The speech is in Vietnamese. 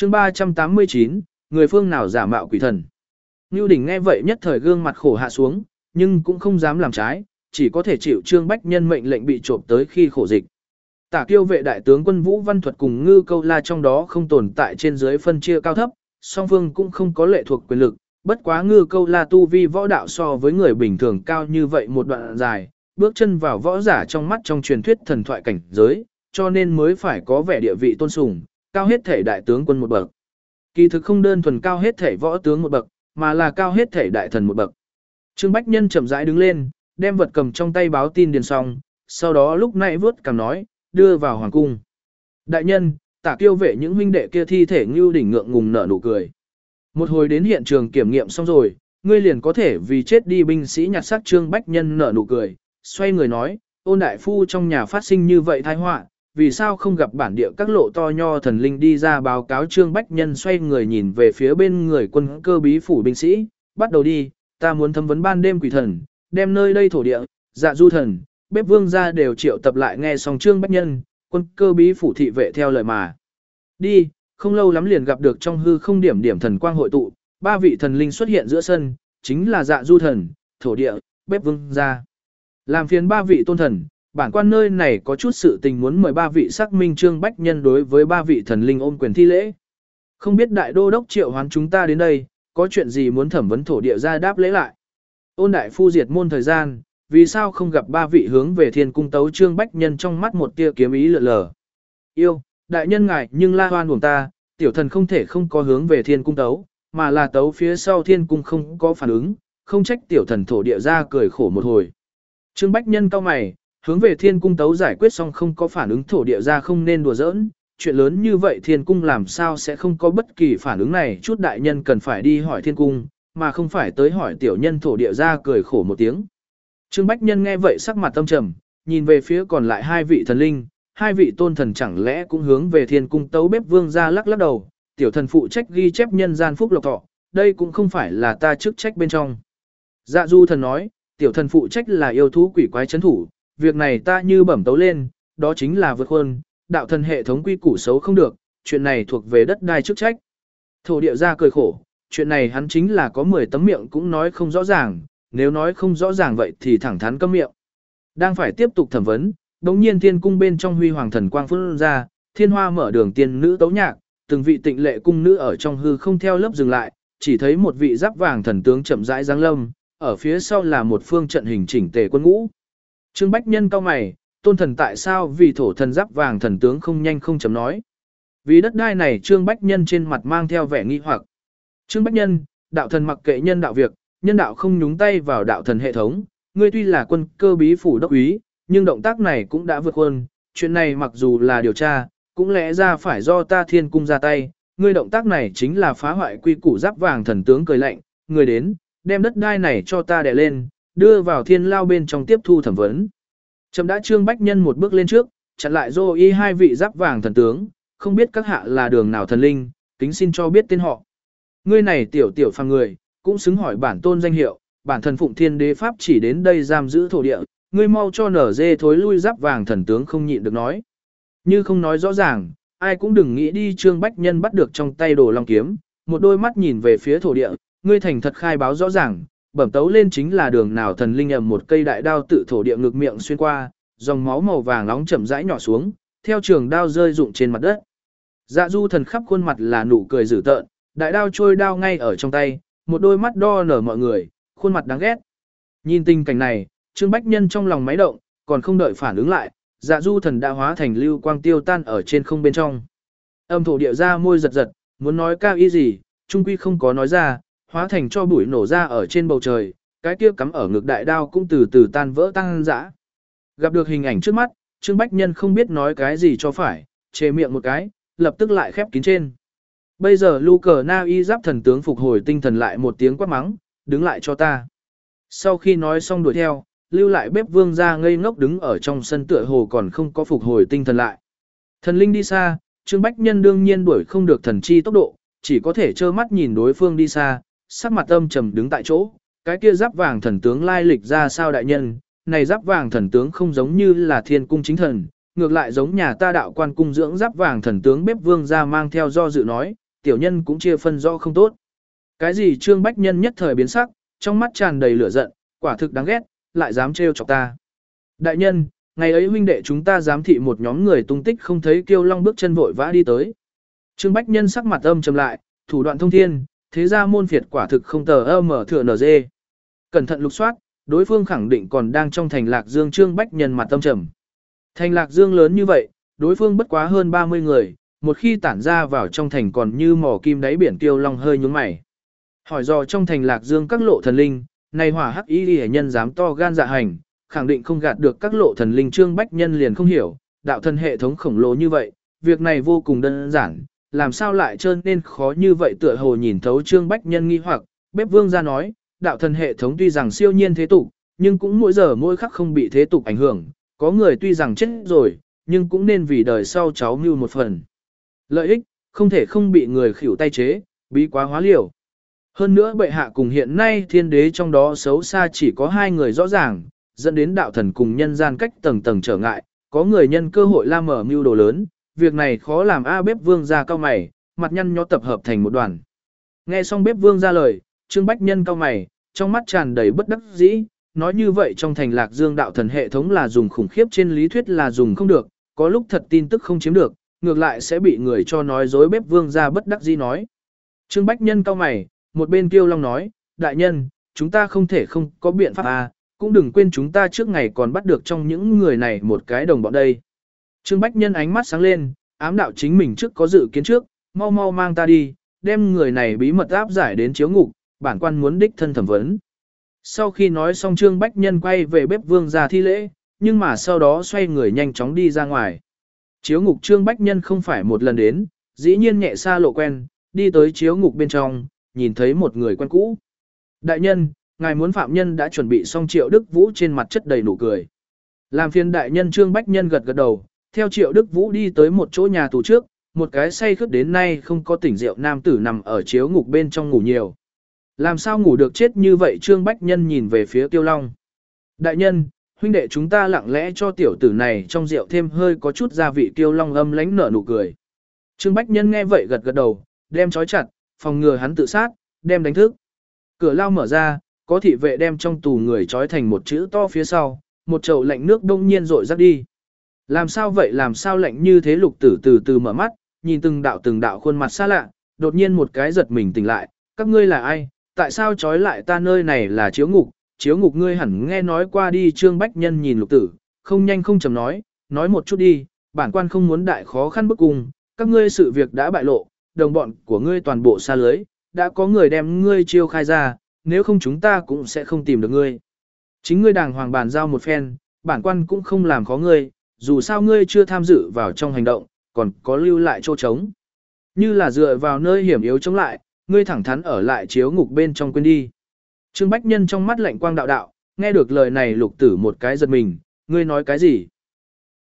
chương 389, người phương nào giả mạo quỷ thần. Ngưu Đỉnh nghe vậy nhất thời gương mặt khổ hạ xuống, nhưng cũng không dám làm trái, chỉ có thể chịu Trương Bách Nhân mệnh lệnh bị trộm tới khi khổ dịch. Tả Kiêu vệ đại tướng quân Vũ Văn Thuật cùng Ngư Câu La trong đó không tồn tại trên dưới phân chia cao thấp, song phương cũng không có lệ thuộc quyền lực, bất quá Ngư Câu La tu vi võ đạo so với người bình thường cao như vậy một đoạn dài, bước chân vào võ giả trong mắt trong truyền thuyết thần thoại cảnh giới, cho nên mới phải có vẻ địa vị tôn sùng, cao hết thể đại tướng quân một bậc. Kỳ thực không đơn thuần cao hết thể võ tướng một bậc, mà là cao hết thể đại thần một bậc. Trương Bách Nhân chậm rãi đứng lên, đem vật cầm trong tay báo tin điền xong, sau đó lúc nãy vớt cằm nói, đưa vào hoàng cung. Đại nhân, Tả Kiêu vệ những huynh đệ kia thi thể Ngưu Đỉnh ngượng ngùng nở nụ cười. Một hồi đến hiện trường kiểm nghiệm xong rồi, ngươi liền có thể vì chết đi binh sĩ nhặt xác. Trương Bách Nhân nở nụ cười, xoay người nói, Ôn đại phu trong nhà phát sinh như vậy tai họa, vì sao không gặp bản địa các lộ to nho thần linh đi ra báo cáo. Trương Bách Nhân xoay người nhìn về phía bên người quân cơ bí phủ binh sĩ, bắt đầu đi, ta muốn thẩm vấn ban đêm quỷ thần, đem nơi đây thổ địa, Dạ Du thần, bếp vương gia đều triệu tập lại. Nghe xong Trương Bách Nhân, quân cơ bí phủ thị vệ theo lời mà đi, không lâu lắm liền gặp được trong hư không điểm thần quang hội tụ, 3 vị thần linh xuất hiện giữa sân, chính là Dạ Du thần, thổ địa, bếp vương gia. Làm phiền 3 vị tôn thần, bản quan nơi này có chút sự tình muốn mời 3 vị xác minh. Trương Bách Nhân đối với 3 vị thần linh ôm quyền thi lễ. Không biết đại đô đốc triệu hoán chúng ta đến đây, có chuyện gì muốn thẩm vấn thổ địa ra đáp lễ lại. Ôn đại phu diệt môn thời gian, vì sao không gặp 3 vị hướng về Thiên cung tấu. Trương Bách Nhân trong mắt một tia kiếm ý lượn lờ. Yêu, đại nhân ngài nhưng la hoan buồn ta, tiểu thần không thể không có hướng về Thiên cung tấu, mà là tấu phía sau Thiên cung không có phản ứng, không trách tiểu thần thổ địa ra cười khổ một hồi. Trương Bách Nhân cau mày, hướng về Thiên cung tấu giải quyết xong không có phản ứng, thổ địa ra không nên đùa giỡn, chuyện lớn như vậy Thiên cung làm sao sẽ không có bất kỳ phản ứng này. Chút đại nhân cần phải đi hỏi Thiên cung, mà không phải tới hỏi tiểu nhân. Thổ địa ra cười khổ một tiếng. Trương Bách Nhân nghe vậy sắc mặt tâm trầm, nhìn về phía còn lại 2 vị thần linh, 2 vị tôn thần chẳng lẽ cũng hướng về Thiên cung tấu. Bếp vương ra lắc lắc đầu, tiểu thần phụ trách ghi chép nhân gian phúc lộc thọ, đây cũng không phải là ta chức trách bên trong. Dạ Du thần nói, tiểu thần phụ trách là yêu thú quỷ quái trấn thủ, việc này ta như bẩm tấu lên, đó chính là vượt khuôn, đạo thần hệ thống quy củ xấu không được, chuyện này thuộc về đất đai chức trách. Thổ địa ra cười khổ, chuyện này hắn chính là có 10 tấm miệng cũng nói không rõ ràng, nếu nói không rõ ràng vậy thì thẳng thắn câm miệng. Đang phải tiếp tục thẩm vấn, đống nhiên Thiên cung bên trong huy hoàng thần quang phun ra, thiên hoa mở đường tiên nữ tấu nhạc, từng vị tịnh lệ cung nữ ở trong hư không theo lớp dừng lại, chỉ thấy một vị giáp vàng thần tướng chậm rãi giáng lâm, ở phía sau là một phương trận hình chỉnh tề quân ngũ. Trương Bách Nhân cau mày, tôn thần tại sao vì thổ thần giáp vàng thần tướng không nhanh không chậm nói. Vì đất đai này. Trương Bách Nhân trên mặt mang theo vẻ nghi hoặc. Trương Bách Nhân, đạo thần mặc kệ nhân đạo việc, nhân đạo không nhúng tay vào đạo thần hệ thống, ngươi tuy là quân cơ bí phủ đốc úy, nhưng động tác này cũng đã vượt khuôn, chuyện này mặc dù là điều tra, cũng lẽ ra phải do ta Thiên cung ra tay, ngươi động tác này chính là phá hoại quy củ. Giáp vàng thần tướng cười lạnh, ngươi đến, đem đất đai này cho ta đè lên, đưa vào thiên lao bên trong tiếp thu thẩm vấn. Chậm đã. Trương Bách Nhân một bước lên trước, chặn lại Dô Y 2 vị giáp vàng thần tướng, không biết các hạ là đường nào thần linh, kính xin cho biết tên họ. Ngươi này tiểu phàm người, cũng xứng hỏi bản tôn danh hiệu, bản thần Phụng Thiên Đế pháp chỉ đến đây giam giữ thổ địa, ngươi mau cho nở dê thối lui. Giáp vàng thần tướng không nhịn được nói. Như không nói rõ ràng, ai cũng đừng nghĩ đi. Trương Bách Nhân bắt được trong tay Đồ Long kiếm, một đôi mắt nhìn về phía thổ địa, ngươi thành thật khai báo rõ ràng, bẩm tấu lên chính là đường nào thần linh. Ầm một cây đại đao tự thổ địa ngực miệng xuyên qua, dòng máu màu vàng nóng chậm rãi nhỏ xuống, theo trường đao rơi rụng trên mặt đất. Dạ Du thần khắp khuôn mặt là nụ cười dữ tợn, đại đao trôi đao ngay ở trong tay, một đôi mắt đo nở mọi người, khuôn mặt đáng ghét. Nhìn tình cảnh này, Trương Bách Nhân trong lòng máy động, còn không đợi phản ứng lại, Dạ Du thần đã hóa thành lưu quang tiêu tan ở trên không bên trong. Âm thổ địa ra môi giật giật, muốn nói cao ý gì, trung quy không có nói ra, hóa thành cho bụi nổ ra ở trên bầu trời, cái kia cắm ở ngực đại đao cũng từ từ tan vỡ tăng dã. Gặp được hình ảnh trước mắt, Trương Bách Nhân không biết nói cái gì cho phải, chề miệng một cái, lập tức lại khép kín trên. Bây giờ Lu Cờ Na Y giáp thần tướng phục hồi tinh thần lại một tiếng quát mắng, đứng lại cho ta. Sau khi nói xong đuổi theo, lưu lại bếp vương ra ngây ngốc đứng ở trong sân tựa hồ còn không có phục hồi tinh thần lại. Thần linh đi xa, Trương Bách Nhân đương nhiên đuổi không được thần chi tốc độ, chỉ có thể trơ mắt nhìn đối phương đi xa, sắc mặt âm trầm đứng tại chỗ. Cái kia giáp vàng thần tướng lai lịch ra sao đại nhân, này giáp vàng thần tướng không giống như là Thiên cung chính thần, ngược lại giống nhà ta đạo quan cung dưỡng giáp vàng thần tướng. Bếp vương ra mang theo do dự nói, tiểu nhân cũng chia phân rõ không tốt. Cái gì Trương Bách Nhân nhất thời biến sắc, trong mắt tràn đầy lửa giận, quả thực đáng ghét, lại dám trêu chọc ta. Đại nhân, ngày ấy huynh đệ chúng ta giám thị một nhóm người tung tích không thấy Kiêu Long bước chân vội vã đi tới. Trương Bách Nhân sắc mặt âm trầm lại, thủ đoạn thông thiên, thế ra môn phiệt quả thực không tờ mở thừa nở dê. Cẩn thận lục soát, đối phương khẳng định còn đang trong thành Lạc Dương. Trương Bách Nhân mặt âm trầm. Thành Lạc Dương lớn như vậy, đối phương bất quá hơn 30 người, một khi tản ra vào trong thành còn như mỏ kim đáy biển. Kiêu Long hơi nhướng mày. Hỏi dò trong thành Lạc Dương các lộ thần linh, này hỏa hắc y hệ nhân dám to gan dạ hành, khẳng định không gạt được các lộ thần linh. Trương Bách Nhân liền không hiểu, đạo thần hệ thống khổng lồ như vậy, việc này vô cùng đơn giản, làm sao lại trơn nên khó như vậy. Tựa hồ nhìn thấu Trương Bách Nhân nghi hoặc, bếp vương ra nói, đạo thần hệ thống tuy rằng siêu nhiên thế tục, nhưng cũng mỗi giờ mỗi khắc không bị thế tục ảnh hưởng, có người tuy rằng chết rồi, nhưng cũng nên vì đời sau cháu mưu một phần lợi ích, không thể không bị người khỉu tay chế, bí quá hóa liều. Hơn nữa bệ hạ cùng hiện nay thiên đế trong đó xấu xa chỉ có hai người rõ ràng, dẫn đến đạo thần cùng nhân gian cách tầng tầng trở ngại, có người nhân cơ hội la mở mưu đồ lớn, việc này khó làm. Bếp vương ra cao mày, mặt nhăn nhó tập hợp thành một đoàn. Nghe xong bếp vương ra lời, Trương Bách Nhân cao mày, trong mắt tràn đầy bất đắc dĩ, nói như vậy trong thành Lạc Dương đạo thần hệ thống là dùng khủng khiếp, trên lý thuyết là dùng không được, có lúc thật tin tức không chiếm được, ngược lại sẽ bị người cho nói dối. Bếp vương ra bất đắc dĩ nói. Trương Bách Nhân cao mày, một bên Kiêu Long nói, đại nhân, chúng ta không thể không có biện pháp cũng đừng quên chúng ta trước ngày còn bắt được trong những người này một cái đồng bọn đây. Trương Bách Nhân ánh mắt sáng lên, ám đạo chính mình trước có dự kiến trước, mau mau mang ta đi, đem người này bí mật áp giải đến chiếu ngục, bản quan muốn đích thân thẩm vấn. Sau khi nói xong Trương Bách Nhân quay về bếp vương ra thi lễ, nhưng mà sau đó xoay người nhanh chóng đi ra ngoài. Chiếu ngục Trương Bách Nhân không phải một lần đến, dĩ nhiên nhẹ xa lộ quen, đi tới chiếu ngục bên trong, nhìn thấy một người quen cũ. Đại nhân, ngài muốn phạm nhân đã chuẩn bị xong. Triệu Đức Vũ trên mặt chất đầy nụ cười. Làm phiền đại nhân. Trương Bách Nhân gật gật đầu, theo Triệu Đức Vũ đi tới một chỗ nhà tù trước, một cái say khướt đến nay không có tỉnh rượu nam tử nằm ở chiếu ngục bên trong ngủ nhiều. Làm sao ngủ được chết như vậy? Trương Bách Nhân nhìn về phía Kiêu Long. Đại nhân, huynh đệ chúng ta lặng lẽ cho tiểu tử này trong rượu thêm hơi có chút gia vị. Kiêu Long âm lãnh nở nụ cười. Trương Bách Nhân nghe vậy gật gật đầu, đem trói chặt, phòng ngừa hắn tự sát, đem đánh thức. Cửa lao mở ra, có thị vệ đem trong tù người trói thành một chữ to phía sau, một chậu lạnh nước đông nhiên rội rắc đi. Làm sao vậy? Làm sao lạnh như thế? Lục Tử từ từ mở mắt, nhìn từng đạo khuôn mặt xa lạ, đột nhiên một cái giật mình tỉnh lại. Các ngươi là ai? Tại sao trói lại ta? Nơi này là chiếu ngục, chiếu ngục ngươi hẳn nghe nói qua đi. Trương Bách Nhân nhìn Lục Tử, không nhanh không chậm nói một chút đi, bản quan không muốn đại khó khăn bức cung, các ngươi sự việc đã bại lộ, đồng bọn của ngươi toàn bộ xa lưới, đã có người đem ngươi chiêu khai ra, nếu không chúng ta cũng sẽ không tìm được ngươi. Chính ngươi đàng hoàng bàn giao một phen, bản quan cũng không làm khó ngươi, dù sao ngươi chưa tham dự vào trong hành động, còn có lưu lại chỗ trống. Như là dựa vào nơi hiểm yếu chống lại, ngươi thẳng thắn ở lại chiếu ngục bên trong quên đi. Trương Bách Nhân trong mắt lạnh quang đạo đạo, nghe được lời này Lục Tử một cái giật mình, ngươi nói cái gì?